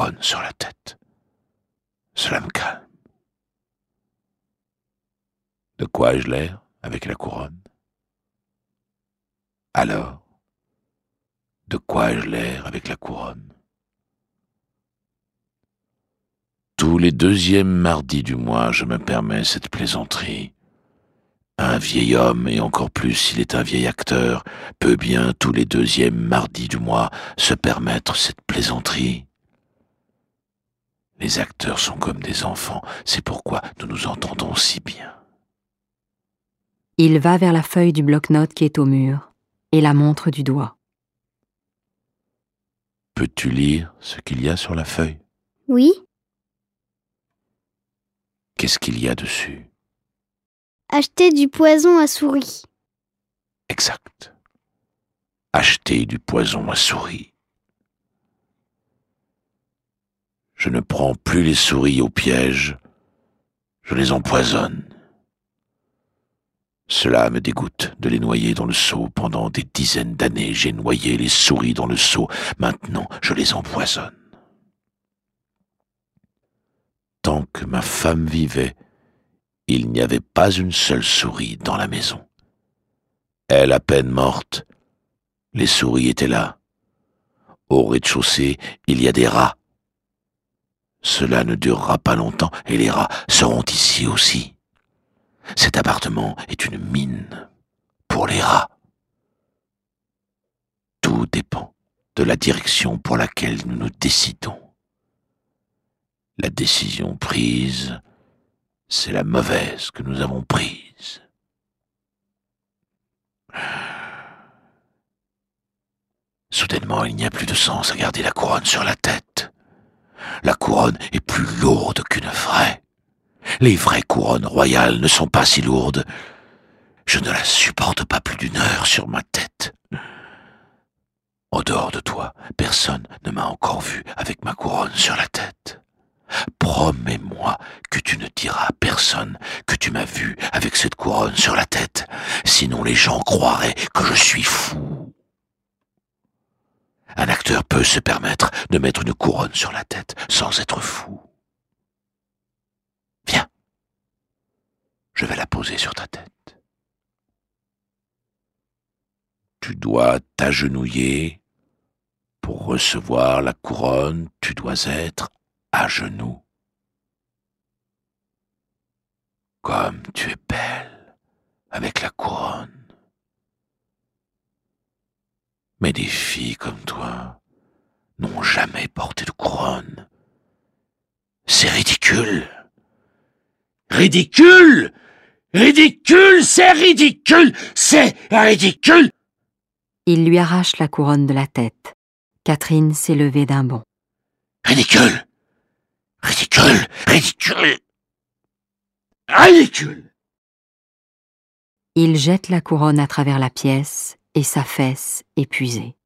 couronne sur la tête. Cela me calme. De quoi ai-je l'air avec la couronne? Alors, de quoi ai-je l'air avec la couronne? Tous les deuxièmes mardis du mois, je me permets cette plaisanterie. Un vieil homme, et encore plus s'il est un vieil acteur, peut bien tous les deuxièmes mardis du mois se permettre cette plaisanterie. Les acteurs sont comme des enfants, c'est pourquoi nous nous entendons si bien. Il va vers la feuille du bloc-notes qui est au mur et la montre du doigt. Peux-tu lire ce qu'il y a sur la feuille? Oui. Qu'est-ce qu'il y a dessus? Acheter du poison à souris. Exact. Acheter du poison à souris. Je ne prends plus les souris au piège, je les empoisonne. Cela me dégoûte de les noyer dans le seau. Pendant des dizaines d'années, j'ai noyé les souris dans le seau. Maintenant, je les empoisonne. Tant que ma femme vivait, il n'y avait pas une seule souris dans la maison. Elle à peine morte, les souris étaient là. Au rez-de-chaussée, il y a des rats. Cela ne durera pas longtemps et les rats seront ici aussi. Cet appartement est une mine pour les rats. Tout dépend de la direction pour laquelle nous nous décidons. La décision prise, c'est la mauvaise que nous avons prise. Soudainement, il n'y a plus de sens à garder la couronne sur la tête. La couronne est plus lourde qu'une vraie. Les vraies couronnes royales ne sont pas si lourdes. Je ne la supporte pas plus d'une heure sur ma tête. En dehors de toi, personne ne m'a encore vu avec ma couronne sur la tête. Promets-moi que tu ne diras à personne que tu m'as vu avec cette couronne sur la tête, sinon les gens croiraient que je suis fou. Un acteur peut se permettre de mettre une couronne sur la tête sans être fou. Viens, je vais la poser sur ta tête. Tu dois t'agenouiller. Pour recevoir la couronne, tu dois être à genoux. Comme tu es belle avec la couronne. Mais des filles comme toi n'ont jamais porté de couronne. C'est ridicule. Ridicule! Ridicule! C'est ridicule! C'est ridicule! Il lui arrache la couronne de la tête. Catherine s'est levée d'un bond. Ridicule! Ridicule! Ridicule! Ridicule! Il jette la couronne à travers la pièce et s'affaisse épuisé.